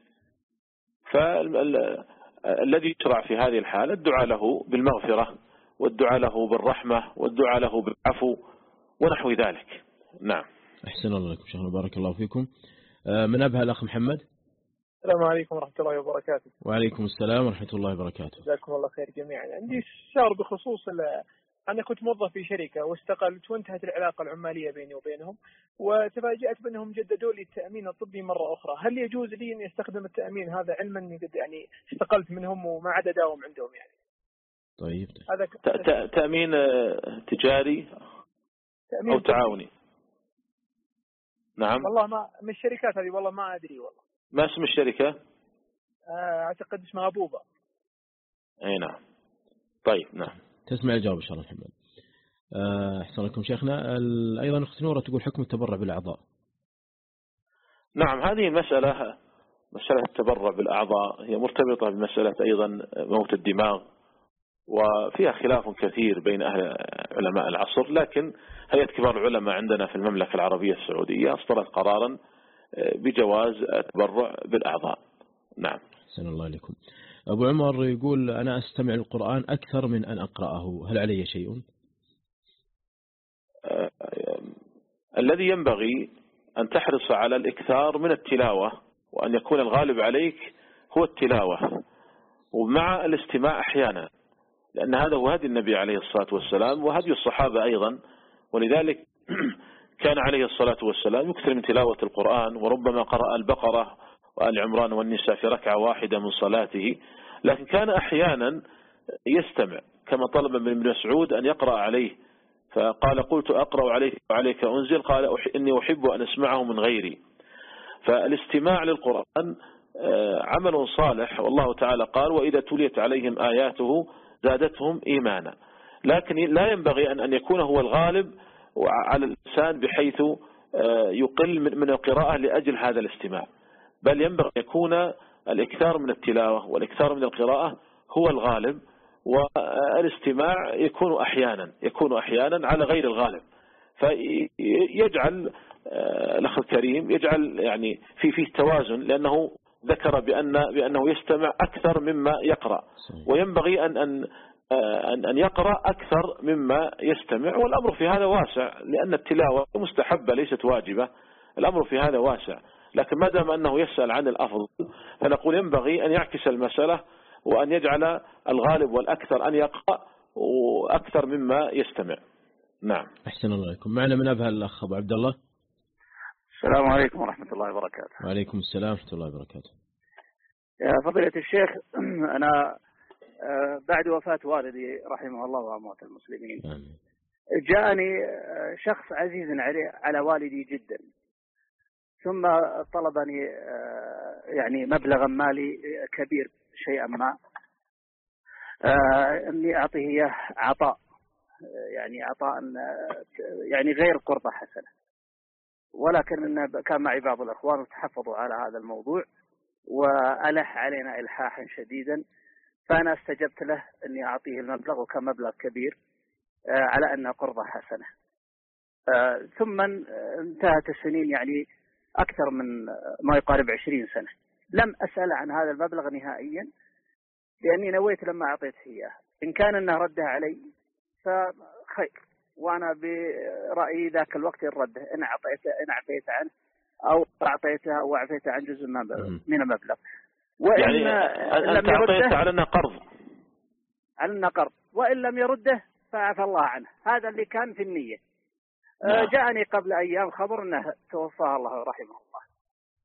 فالذي يشرع في هذه الحالة الدعاء له بالمغفرة والدعاء له بالرحمة والدعاء له بالعفو ونحو ذلك. نعم. أحسن الله لكم شيخنا، بارك الله فيكم. من أبها الأخ محمد. السلام عليكم ورحمة الله وبركاته. وعليكم السلام ورحمة الله وبركاته. جزاكم الله خير جميعا. عندي استفسار بخصوص أنا كنت موظف في شركة واستقلت وانتهت العلاقة العمالية بيني وبينهم، وتفاجأت بأنهم جددوا لي التأمين الطبي مرة أخرى. هل يجوز لي أن أستخدم التأمين هذا علما أني يعني استقلت منهم وما عاد أداوم عندهم يعني؟ طيب. هذا ك... تأمين تجاري تأمين أو تعاوني؟ نعم. والله ما من الشركات هذه، والله ما أدري والله. ما اسم الشركة؟ آه أعتقد اسمها بوبا. أي نعم. طيب نعم. تسمع الجواب إن شاء الله محمد. أحسن لكم شيخنا. أيضا أخت نورة تقول حكم التبرع بالأعضاء. نعم، هذه مسألة مسألة التبرع بالأعضاء هي مرتبطة بمسألة أيضا موت الدماغ، وفيها خلاف كثير بين أهل علماء العصر، لكن هيئة كبار العلماء عندنا في المملكة العربية السعودية أصدرت قرارا بجواز التبرع بالأعضاء. نعم. أحسن الله لكم. أبو عمر يقول أنا أستمع القرآن أكثر من أن أقرأه، هل علي شيء؟ آه الذي ينبغي أن تحرص على الإكثار من التلاوة، وأن يكون الغالب عليك هو التلاوة، ومع الاستماع أحيانا، لأن هذا هو هدي النبي عليه الصلاة والسلام وهدي الصحابة أيضا. ولذلك كان عليه الصلاة والسلام يكثر من تلاوة القرآن، وربما قرأ البقرة وآل عمران والنساء في ركعة واحدة من صلاته، لكن كان أحيانا يستمع، كما طلب من ابن مسعود أن يقرأ عليه، فقال قلت أقرأ عليك وعليك أنزل، قال إني أحب أن أسمعه من غيري. فالاستماع للقرآن عمل صالح، والله تعالى قال وإذا تليت عليهم آياته زادتهم إيمانا، لكن لا ينبغي أن يكون هو الغالب على الإنسان بحيث يقل من القراءة لأجل هذا الاستماع، بل ينبغي أن يكون الإكثار من التلاوة والإكثار من القراءة هو الغالب، والاستماع يكون أحيانا يكون أحيانا على غير الغالب. فيجعل الأخ الكريم يجعل يعني في فيه توازن، لأنه ذكر بأن بأنه يستمع أكثر مما يقرأ، وينبغي أن أن أن يقرأ أكثر مما يستمع، والأمر في هذا واسع، لأن التلاوة مستحبة ليست واجبة، الأمر في هذا واسع. لكن ما دام أنه يسأل عن الأفضل فنقول ينبغي أن يعكس المسألة، وأن يجعل الغالب والأكثر أن يقرأ وأكثر مما يستمع. نعم. أحسن الله عليكم. معنا من أبها الأخ أبو عبد الله. السلام عليكم ورحمة الله وبركاته. وعليكم السلام ورحمة الله وبركاته. يا فضيلة الشيخ، أنا بعد وفاة والدي رحمه الله وأموات المسلمين آمين. جاءني شخص عزيز على والدي جدا، ثم طلبني يعني مبلغا مالي كبير شيئا ما، أني أعطيه إياه عطاء، يعني عطاء يعني غير قرضة حسنة، ولكن كان معي بعض الأخوان وتحفظوا على هذا الموضوع وألح علينا إلحاحا شديدا، فأنا استجبت له أني أعطيه المبلغ، وكان مبلغ كبير على أنه قرضة حسنة. ثم انتهت السنين، يعني أكثر من ما يقارب عشرين سنة، لم أسأل عن هذا المبلغ نهائيا، لأني نويت لما أعطيته إياه إن كان أنه رده علي فخير، وأنا برأيي ذاك الوقت الرده إن أعطيته إن أعطيت عنه أو أعطيته أو أعطيته عن جزء من المبلغ. وإن يعني أنت أعطيته على أنه قرض على أنه قرض وإن لم يرده فعفى الله عنه. هذا اللي كان في النية. نعم. جاءني قبل أيام خبر أنه توفاه الله رحمه الله،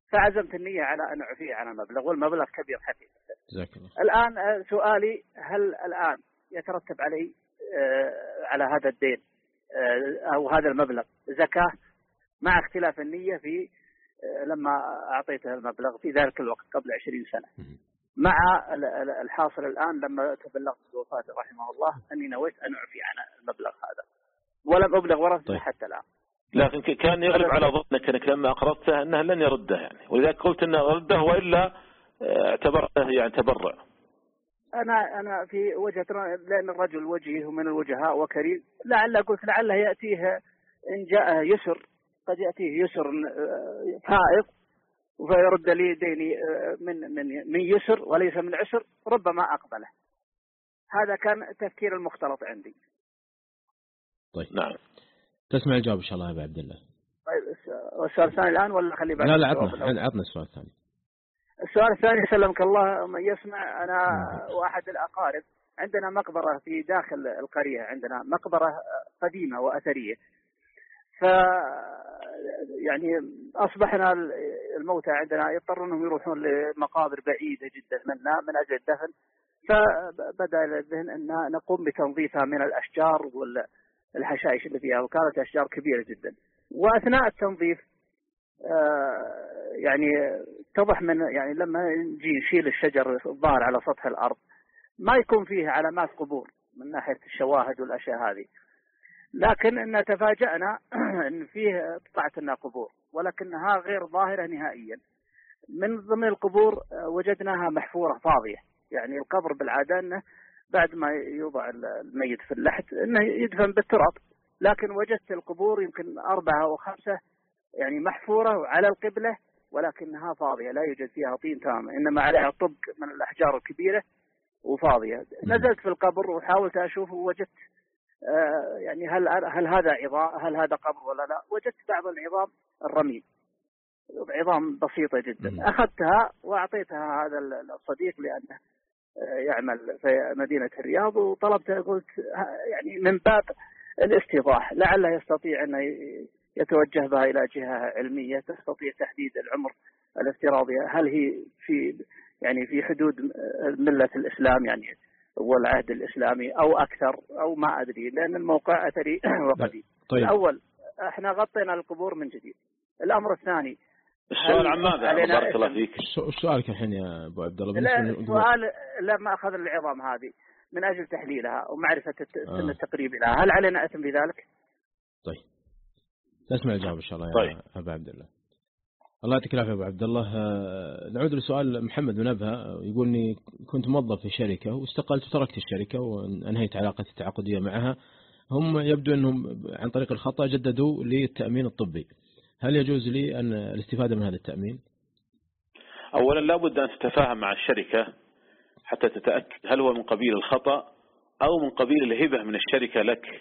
فعزمت النية على أن أعفيه عن المبلغ، والمبلغ كبير حقيقة. جزاك الله. الآن سؤالي، هل الآن يترتب علي على هذا الدين أو هذا المبلغ زكاة مع اختلاف النية في لما أعطيته المبلغ في ذلك الوقت قبل عشرين سنة، مع الحاصل الآن لما تبلغت بوفاته رحمه الله أني نويت أن أعفي عن المبلغ هذا ولم أبلغ ورثته طيب. حتى الآن. لكن كان يغلب على ظنك أنك لما أقرضته أنه لن يرده يعني، ولذلك قلت أنه رده وإلا اعتبرته يعني تبرع. أنا أنا في وجهة، لأن الرجل وجيه من الوجهاء وكريم، لعل قلت لعله يأتيه إن جاء يسر، قد يأتيه يسر فائض فيرد لي ديني من من من يسر وليس من عسر، ربما أقبله. هذا كان تفكير المختلط عندي. طيب نعم. تسمع الجواب إن شاء الله يا أبو عبد الله. طيب السؤال الثاني الآن ولا خلي بعد؟ لا لا عطنا عطنا السؤال الثاني. السؤال الثاني سلمك الله من يسمع، أنا واحد الأقارب عندنا مقبرة في داخل القرية، عندنا مقبرة قديمة وأثرية، ف يعني أصبحنا الموتى عندنا يضطرون أنهم يروحون لمقابر بعيدة جدا منا من أجل الدفن، فبدأ الذهن أن نقوم بتنظيفها من الأشجار والحشائش اللي فيها، وكانت أشجار كبيرة جدا. وأثناء التنظيف يعني اتضح من يعني لما نجي نشيل الشجر الظاهر على سطح الأرض ما يكون فيه علامات قبور من ناحية الشواهد والأشياء هذه، لكن إن تفاجأنا إن فيه طلعت لنا قبور ولكنها غير ظاهرة نهائيا. من ضمن القبور وجدناها محفورة فاضية، يعني القبر بالعادة أنه بعد ما يوضع الميت في اللحد أنه يدفن بالتراب، لكن وجدت القبور يمكن أربعة أو خمسة يعني محفورة على القبلة ولكنها فاضية، لا يوجد فيها طين تام، إنما عليها طبق من الأحجار الكبيرة وفاضية. نزلت في القبر وحاولت أشوف ووجدت آه يعني هل هل هذا عظام، هل هذا قبر ولا لا؟ وجدت بعض العظام الرميم، عظام بسيطة جدا. أخذتها وأعطيتها هذا الصديق لأنه يعمل في مدينة الرياض، وطلبته قلت يعني من باب الاستيضاح لعله يستطيع أن يتوجه بها إلى جهة علمية تستطيع تحديد العمر الافتراضي، هل هي في يعني في حدود ملة الإسلام يعني والعهد الإسلامي أو أكثر أو ما أدري، لأن الموقع أثري وقديم. طيب. الأول احنا غطينا القبور من جديد. الأمر الثاني السؤال عن ماذا؟ بارك الله فيك. سؤالك الحين يا أبو عبد الله. لا السؤال لما أخذ العظام هذه من أجل تحليلها ومعرفة سن التقريب لها، هل علينا أثم بذلك؟ طيب نسمع الجواب إن شاء الله يا طيب. أبو عبد الله. الله يعطيك العافية أبو عبد الله. نعود لسؤال محمد بن أبها، يقول إني كنت موظف في شركة واستقلت وتركت الشركة وأنهيت علاقتي التعاقدية معها. هم يبدو أنهم عن طريق الخطأ جددوا لي التأمين الطبي، هل يجوز لي أن الاستفادة من هذا التأمين؟ أولا لابد أن تتفاهم مع الشركة حتى تتأكد هل هو من قبيل الخطأ أو من قبيل الهبة من الشركة لك.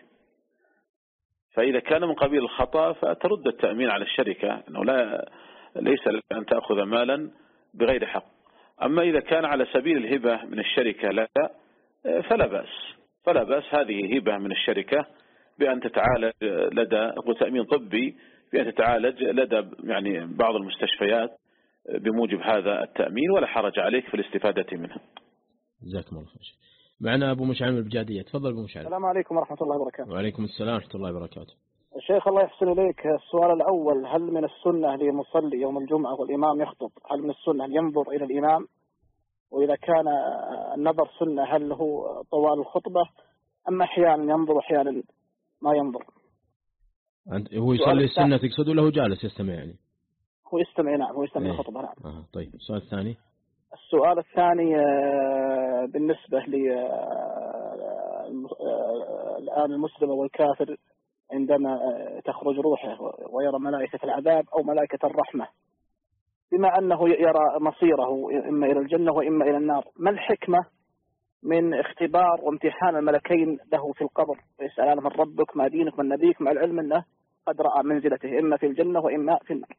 فإذا كان من قبيل الخطأ فترد التأمين على الشركة، أنه لا ليس لك أن تأخذ مالا بغير حق. أما إذا كان على سبيل الهبة من الشركة لا فلا بأس، فلا بأس هذه هبة من الشركة بأن تتعالج لدى تأمين طبي، بأن تتعالج لدى يعني بعض المستشفيات بموجب هذا التأمين، ولا حرج عليك في الاستفادة منه. جزاكم الله خير. معنا أبو مشعل البجادية، تفضل أبو مشعل. السلام عليكم ورحمة الله وبركاته. وعليكم السلام ورحمة الله وبركاته. الشيخ الله يحسن إليك، السؤال الأول، هل من السنة لمصلي يوم الجمعة والإمام يخطب هل من السنة أن ينظر إلى الإمام؟ وإذا كان النظر سنة هل هو طوال الخطبة أم أحيانا ينظر أحيانا ما ينظر؟ هو يصلي السنة تقصد ولا هو جالس يستمع يعني؟ هو يستمع، نعم هو يستمع ايه. الخطبة نعم. آه طيب السؤال الثاني. السؤال الثاني بالنسبة لي الآن المسلم والكافر عندما تخرج روحه ويرى ملائكة العذاب أو ملائكة الرحمة، بما أنه يرى مصيره إما إلى الجنة وإما إلى النار، ما الحكمة من اختبار وامتحان الملكين له في القبر ويسألان من ربك ما دينك من نبيك، مع العلم أنه قد رأى منزلته إما في الجنة وإما في النار؟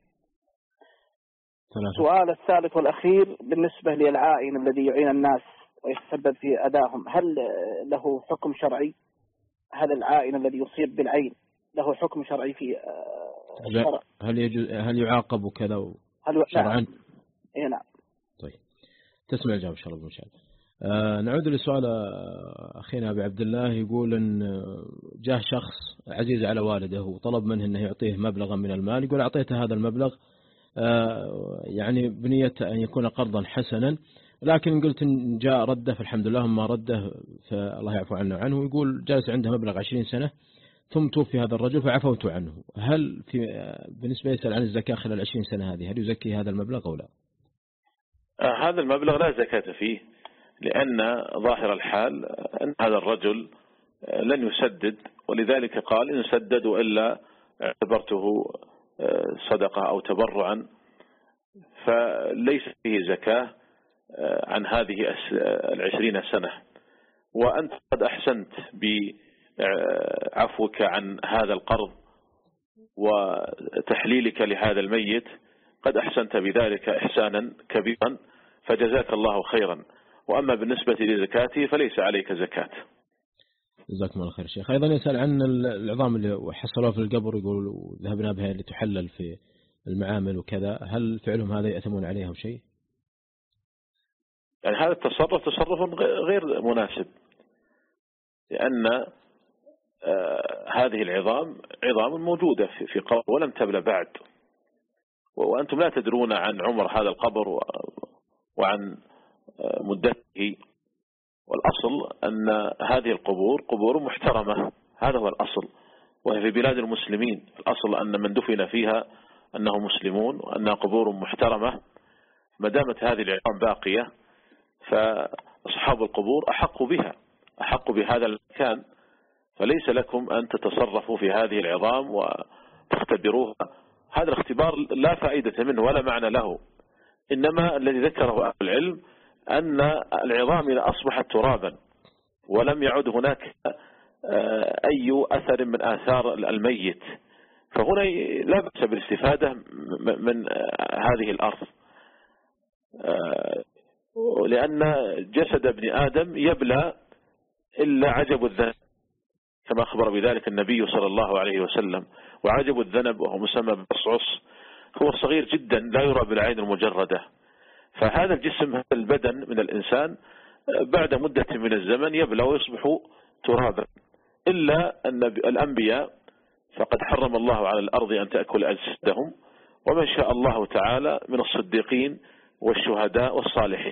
السؤال الثالث والأخير بالنسبة للعائن الذي يعين الناس ويتسبب في أذاهم، هل له حكم شرعي؟ هذا العائن الذي يصيب بالعين له حكم شرعي في الشرع؟ هل يجوز هل يعاقب كذا؟ هل شرعا؟ اي نعم. طيب تسمع الجواب إن شاء الله بمشاهد. آه نعود لسؤال أخينا أبي عبد الله، يقول إن جاء شخص عزيز على والده وطلب منه أنه يعطيه مبلغا من المال، يقول أعطيته هذا المبلغ آه يعني بنية أن يكون قرضا حسنا، لكن قلت إن جاء رده فالحمد لله ما رده فالله يعفو عنه عنه. ويقول جالس عنده مبلغ عشرين سنة ثم توفي هذا الرجل فعفوت عنه، هل في بالنسبة يسأل عن الزكاة خلال عشرين سنة هذه هل يزكي هذا المبلغ أو لا؟ آه هذا المبلغ لا زكاة فيه، لأن ظاهر الحال أن هذا الرجل لن يسدد، ولذلك قال إن سددوا إلا اعتبرته صدقة أو تبرعا، فليس فيه زكاة عن هذه العشرين سنة. وأنت قد أحسنت بعفوك عن هذا القرض وتحليلك لهذا الميت، قد أحسنت بذلك إحسانا كبيرا فجزاك الله خيرا. وأما بالنسبة لزكاته فليس عليك زكاة. جزاكم الله خير شيخ. أيضا يسأل عن العظام اللي حصلوها في القبر، يقول ذهبنا بها لتحلل في المعامل وكذا، هل فعلهم هذا يأثمون عليها شيء؟ يعني هذا التصرف تصرف غير مناسب، لأن هذه العظام عظام موجودة في قبر ولم تبلى بعد، وأنتم لا تدرون عن عمر هذا القبر وعن مدته. والأصل أن هذه القبور قبور محترمة، هذا هو الأصل، وهي في بلاد المسلمين. الأصل أن من دفن فيها أنهم مسلمون وأنها قبور محترمة. ما دامت هذه العظام باقية فأصحاب القبور أحق بها، أحق بهذا المكان، فليس لكم أن تتصرفوا في هذه العظام وتختبروها. هذا الاختبار لا فائدة منه ولا معنى له، إنما الذي ذكره أهل العلم أن العظام إذا أصبحت ترابا ولم يعد هناك أي أثر من آثار الميت، فهنا لا بأس بالاستفادة من هذه الأرض، لأن جسد ابن آدم يبلى إلا عجب الذنب كما أخبر بذلك النبي صلى الله عليه وسلم. وعجب الذنب وهو مسمى بالصعص هو صغير جدا لا يرى بالعين المجردة. فهذا الجسم هذا البدن من الإنسان بعد مدة من الزمن يبلى ويصبح ترابا، إلا أن الأنبياء فقد حرم الله على الأرض أن تأكل أجسادهم، ومن شاء الله تعالى من الصديقين والشهداء والصالحين.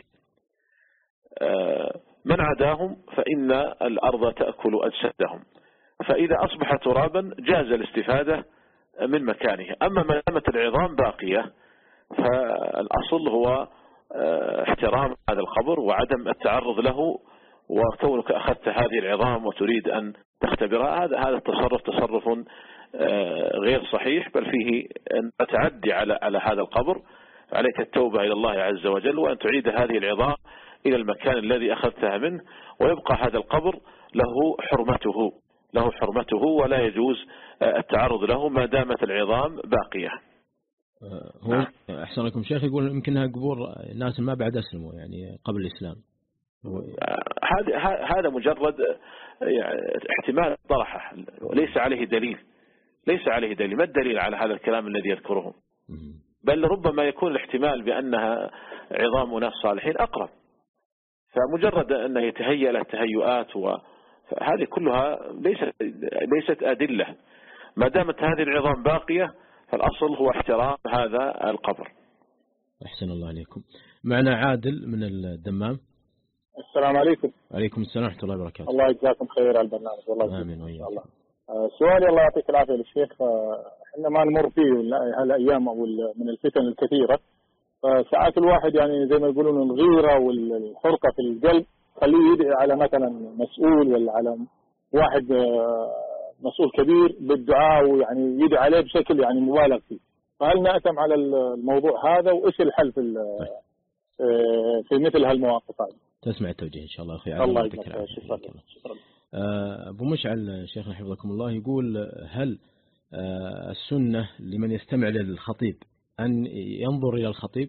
من عداهم فإن الأرض تأكل أجسادهم، فإذا أصبح ترابا جاز الاستفادة من مكانه. أما ما دامت العظام باقية فالأصل هو احترام هذا القبر وعدم التعرض له، وكونك أخذت هذه العظام وتريد أن تختبرها هذا هذا التصرف تصرف غير صحيح، بل فيه أن تعدي على على هذا القبر. عليك التوبة إلى الله عز وجل وأن تعيد هذه العظام إلى المكان الذي أخذتها منه، ويبقى هذا القبر له حرمته له حرمته ولا يجوز التعرض له ما دامت العظام باقية. هو أحسن لكم شيخ يقول يمكنها قبور ناس ما بعد أسلموا يعني قبل الإسلام. هذا هذا مجرد يعني احتمال طرحه، ليس عليه دليل ليس عليه دليل. ما الدليل على هذا الكلام الذي يذكره؟ بل ربما يكون الاحتمال بأنها عظام ناس صالحين أقرب، فمجرد أنه يتهيأ له تهيؤات وهذه كلها ليست ليست أدلة. ما دامت هذه العظام باقية فالأصل هو احترام هذا القبر. أحسن الله عليكم. معنا عادل من الدمام. السلام عليكم. عليكم السلام ورحمة الله وبركاته. الله يجزاكم خير على البرنامج والله. آمين وإياك. الله. سؤالي الله يعطيك العافية للشيخ، احنا ما نمر فيه هالأيام أو من الفتن الكثيرة، فساعات الواحد يعني زي ما يقولون الغيرة والحرقة في القلب خليه يدعي على مثلا مسؤول ولا على واحد مسؤول كبير بالدعاء ويعني يدعي عليه بشكل يعني مبالغ فيه، فهل نأتم على الموضوع هذا وإيش الحل في في مثل هالمواقف هذه؟ تسمع التوجيه إن شاء الله أخي. الله يجزاك خير. شكرا. شكرا. أبو مشعل شيخنا حفظكم الله يقول هل السنة لمن يستمع للخطيب أن ينظر إلى الخطيب؟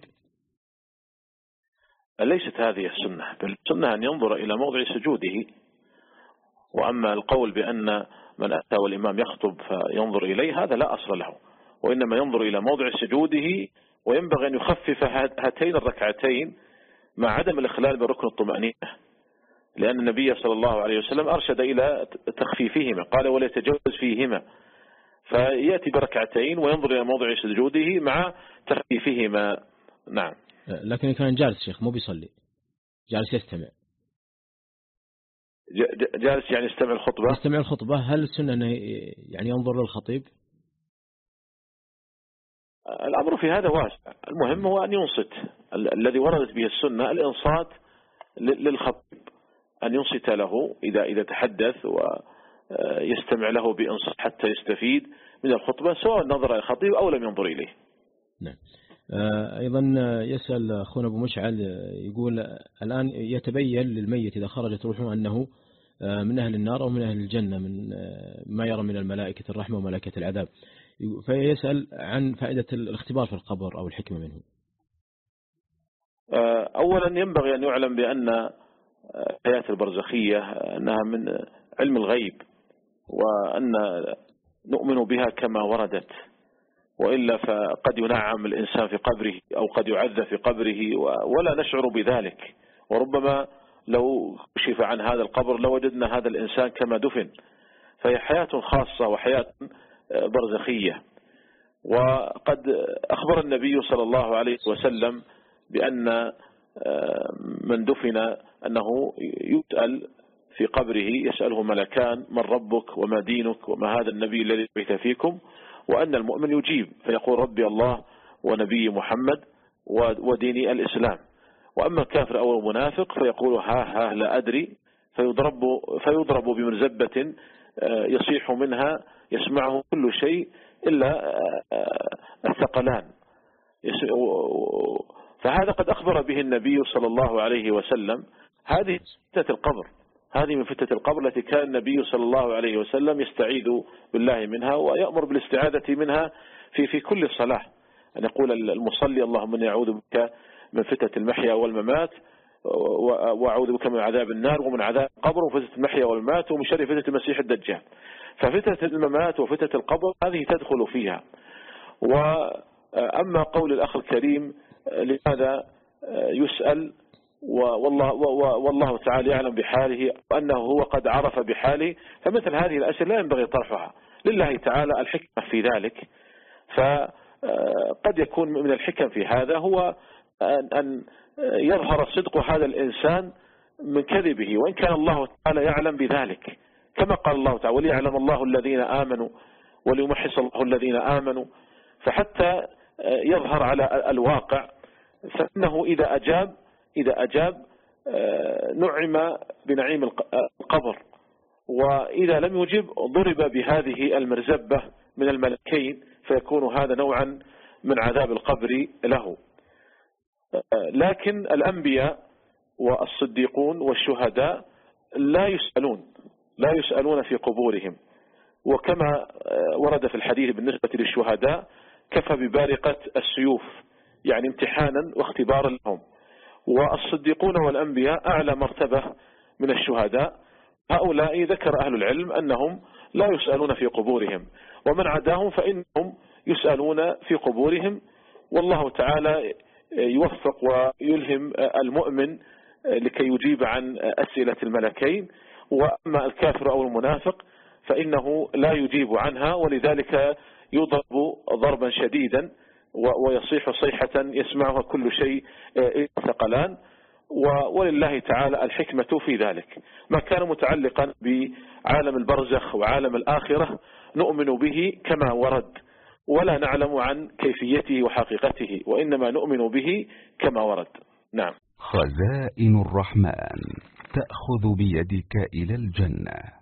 ليست هذه السنة، بل السنة أن ينظر إلى موضع سجوده. وأما القول بأن من أتى والإمام يخطب فينظر إليه هذا لا أصل له، وإنما ينظر إلى موضع سجوده وينبغي أن يخفف هاتين الركعتين مع عدم الإخلال بركن الطمأنينة، لأن النبي صلى الله عليه وسلم أرشد إلى تخفيفهما، قال ولا يتجوز فيهما، فيأتي بركعتين وينظر إلى موضع سجوده مع تخفيفهما. نعم. لكن كان جالس شيخ مو بيصلي، جالس يستمع. جالس يعني يستمع الخطبة. يستمع الخطبة. هل السنة أنه يعني ينظر للخطيب؟ الأمر في هذا واسع، المهم هو أن ينصت. الذي وردت به السنة الإنصات للخطيب، أن ينصت له إذا إذا تحدث ويستمع له بإنصات حتى يستفيد من الخطبة، سواء نظر إلى الخطيب أو لم ينظر إليه. نعم. أيضا يسأل أخونا أبو مشعل، يقول الآن يتبين للميت إذا خرجت روحه أنه من أهل النار أو من أهل الجنة من ما يرى من الملائكة الرحمة وملائكة العذاب، فيسأل عن فائدة الاختبار في القبر أو الحكمة منه. أولا ينبغي أن يعلم بأن الحياة البرزخية أنها من علم الغيب، وأن نؤمن بها كما وردت، وإلا فقد ينعم الإنسان في قبره أو قد يعذب في قبره ولا نشعر بذلك، وربما لو كشف عن هذا القبر لوجدنا هذا الإنسان كما دفن. فهي حياة خاصة وحياة برزخية. وقد أخبر النبي صلى الله عليه وسلم بأن من دفن أنه يسأل في قبره، يسأله ملكان من ربك وما دينك وما هذا النبي الذي بعث فيكم، وأن المؤمن يجيب فيقول ربي الله ونبي محمد وديني الإسلام. وأما الكافر أو المنافق فيقول ها ها لا أدري، فيضرب, فيضرب بمرزبة يصيح منها يسمعه كل شيء إلا الثقلان. فهذا قد أخبر به النبي صلى الله عليه وسلم. هذه فتنة القبر، هذه من فتنة القبر التي كان النبي صلى الله عليه وسلم يستعيذ بالله منها ويأمر بالاستعاذة منها في في كل صلاة، أن يقول المصلي اللهم إني أعوذ بك من فتنة المحيا والممات، وأعوذ بك من عذاب النار ومن عذاب القبر وفتنة المحيا والممات ومن شر فتنة المسيح الدجال. ففتنة الممات وفتنة القبر هذه تدخل فيها. وأما قول الأخ الكريم لماذا يسأل والله, والله تعالى يعلم بحاله وأنه هو قد عرف بحاله، فمثل هذه الأسئلة لا ينبغي طرحها، لله تعالى الحكمة في ذلك. فقد يكون من الحكم في هذا هو أن يظهر صدق هذا الإنسان من كذبه، وإن كان الله تعالى يعلم بذلك، كما قال الله تعالى وليعلم الله الذين آمنوا وليمحص الله الذين آمنوا. فحتى يظهر على الواقع، فإنه إذا أجاب إذا أجاب نعم بنعيم القبر، وإذا لم يجب ضرب بهذه المرزبة من الملكين، فيكون هذا نوعا من عذاب القبر له. لكن الأنبياء والصديقون والشهداء لا يسألون لا يسألون في قبورهم، وكما ورد في الحديث بالنسبة للشهداء كفى ببارقة السيوف، يعني امتحانا واختبارا لهم. والصديقون والأنبياء أعلى مرتبة من الشهداء. هؤلاء ذكر أهل العلم أنهم لا يسألون في قبورهم، ومن عداهم فإنهم يسألون في قبورهم. والله تعالى يوفق ويلهم المؤمن لكي يجيب عن أسئلة الملكين. وأما الكافر أو المنافق فإنه لا يجيب عنها، ولذلك يضرب ضربا شديدا ويصيح صيحة يسمعها كل شيء ثقلان. ولله تعالى الحكمة في ذلك. ما كان متعلقا بعالم البرزخ وعالم الآخرة نؤمن به كما ورد، ولا نعلم عن كيفيته وحقيقته، وإنما نؤمن به كما ورد. نعم. خزائن الرحمن تأخذ بيدك إلى الجنة.